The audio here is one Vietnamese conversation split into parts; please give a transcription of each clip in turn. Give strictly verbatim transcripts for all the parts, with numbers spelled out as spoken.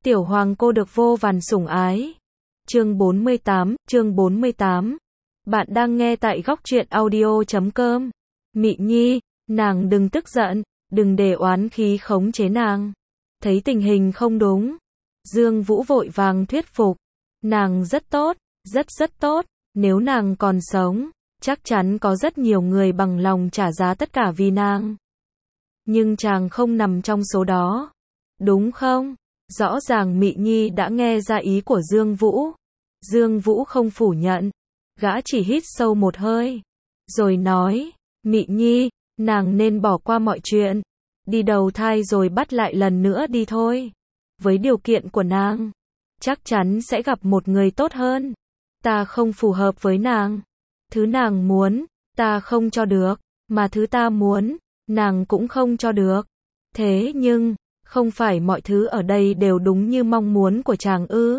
Tiểu hoàng cô được vô vàn sủng ái. Chương bốn mươi tám, chương bốn mươi tám. Bạn đang nghe tại góc truyện audio chấm com. Mị Nhi, nàng đừng tức giận, đừng để oán khí khống chế nàng. Thấy tình hình không đúng, Dương Vũ vội vàng thuyết phục. Nàng rất tốt, rất rất tốt, nếu nàng còn sống, chắc chắn có rất nhiều người bằng lòng trả giá tất cả vì nàng. Nhưng chàng không nằm trong số đó, đúng không? Rõ ràng Mị Nhi đã nghe ra ý của Dương Vũ. Dương Vũ không phủ nhận, gã chỉ hít sâu một hơi, rồi nói, Mị Nhi, nàng nên bỏ qua mọi chuyện, đi đầu thai rồi bắt lại lần nữa đi thôi. Với điều kiện của nàng, chắc chắn sẽ gặp một người tốt hơn. Ta không phù hợp với nàng. Thứ nàng muốn, ta không cho được, mà thứ ta muốn, nàng cũng không cho được. Thế nhưng, không phải mọi thứ ở đây đều đúng như mong muốn của chàng ư?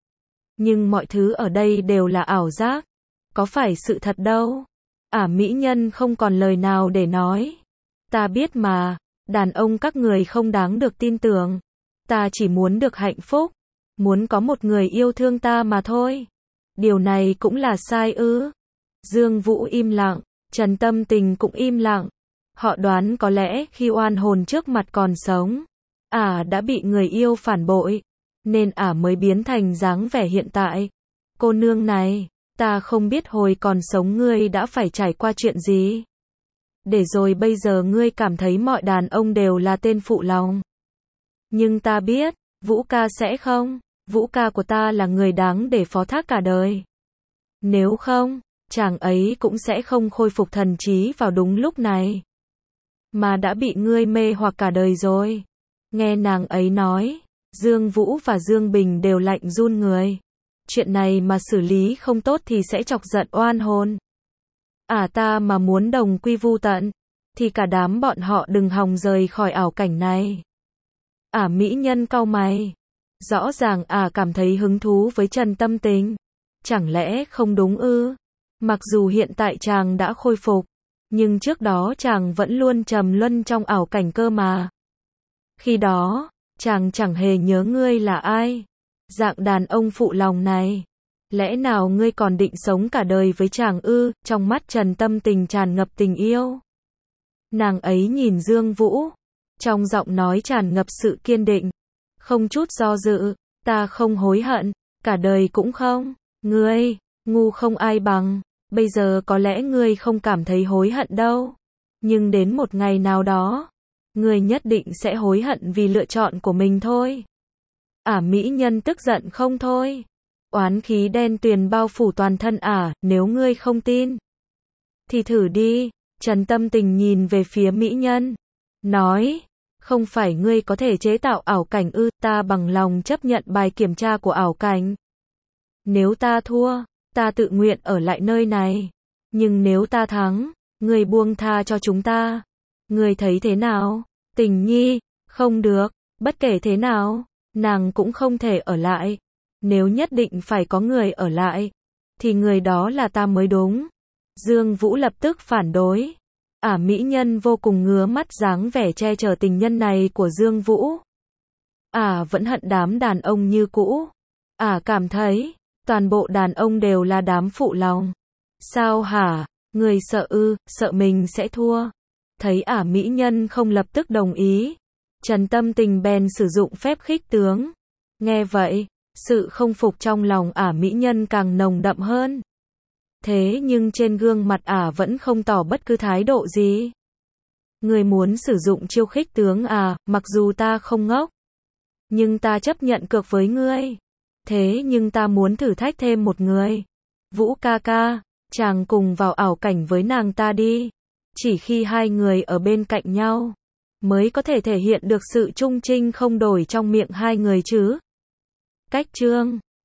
Nhưng mọi thứ ở đây đều là ảo giác, có phải sự thật đâu. Ả mỹ nhân không còn lời nào để nói. Ta biết mà, đàn ông các người không đáng được tin tưởng. Ta chỉ muốn được hạnh phúc, muốn có một người yêu thương ta mà thôi. Điều này cũng là sai ư? Dương Vũ im lặng, Trần Tâm Tình cũng im lặng. Họ đoán có lẽ khi oan hồn trước mặt còn sống, Ả đã bị người yêu phản bội, nên Ả mới biến thành dáng vẻ hiện tại. Cô nương này, ta không biết hồi còn sống ngươi đã phải trải qua chuyện gì, để rồi bây giờ ngươi cảm thấy mọi đàn ông đều là tên phụ lòng. Nhưng ta biết, Vũ ca sẽ không. Vũ ca của ta là người đáng để phó thác cả đời. Nếu không, chàng ấy cũng sẽ không khôi phục thần trí vào đúng lúc này, mà đã bị ngươi mê hoặc cả đời rồi. Nghe nàng ấy nói, Dương Vũ và Dương Bình đều lạnh run người. Chuyện này mà xử lý không tốt thì sẽ chọc giận oan hồn. À ta mà muốn đồng quy vu tận, thì cả đám bọn họ đừng hòng rời khỏi ảo cảnh này. Ả mỹ nhân cau mày. Rõ ràng Ả cảm thấy hứng thú với Trần Tâm Tình. Chẳng lẽ không đúng ư? Mặc dù hiện tại chàng đã khôi phục, nhưng trước đó chàng vẫn luôn trầm luân trong ảo cảnh cơ mà. Khi đó, chàng chẳng hề nhớ ngươi là ai. Dạng đàn ông phụ lòng này, lẽ nào ngươi còn định sống cả đời với chàng ư? Trong mắt Trần Tâm Tình tràn ngập tình yêu. Nàng ấy nhìn Dương Vũ, trong giọng nói tràn ngập sự kiên định, không chút do dự. Ta không hối hận, cả đời cũng không. Ngươi, ngu không ai bằng. Bây giờ có lẽ ngươi không cảm thấy hối hận đâu, nhưng đến một ngày nào đó, ngươi nhất định sẽ hối hận vì lựa chọn của mình thôi. Ả mỹ nhân tức giận không thôi. Oán khí đen tuyền bao phủ toàn thân Ả. Nếu ngươi không tin, thì thử đi. Trần Tâm Tình nhìn về phía mỹ nhân, nói, không phải ngươi có thể chế tạo ảo cảnh ư? Ta bằng lòng chấp nhận bài kiểm tra của ảo cảnh. Nếu ta thua, ta tự nguyện ở lại nơi này. Nhưng nếu ta thắng, ngươi buông tha cho chúng ta. Ngươi thấy thế nào? Tình Nhi, không được, bất kể thế nào, nàng cũng không thể ở lại. Nếu nhất định phải có người ở lại, thì người đó là ta mới đúng. Dương Vũ lập tức phản đối. Ả mỹ nhân vô cùng ngứa mắt dáng vẻ che chở tình nhân này của Dương Vũ. Ả vẫn hận đám đàn ông như cũ. Ả cảm thấy, toàn bộ đàn ông đều là đám phụ lòng. Sao hả? Người sợ ư? Sợ mình sẽ thua? Thấy Ả mỹ nhân không lập tức đồng ý, Trần Tâm Tình bèn sử dụng phép khích tướng. Nghe vậy, sự không phục trong lòng Ả mỹ nhân càng nồng đậm hơn. Thế nhưng trên gương mặt Ả vẫn không tỏ bất cứ thái độ gì. Người muốn sử dụng chiêu khích tướng à? Mặc dù ta không ngốc, nhưng ta chấp nhận cược với ngươi. Thế nhưng ta muốn thử thách thêm một người. Vũ ca ca, chàng cùng vào ảo cảnh với nàng ta đi. Chỉ khi hai người ở bên cạnh nhau, mới có thể thể hiện được sự trung trinh không đổi trong miệng hai người chứ. Cách chương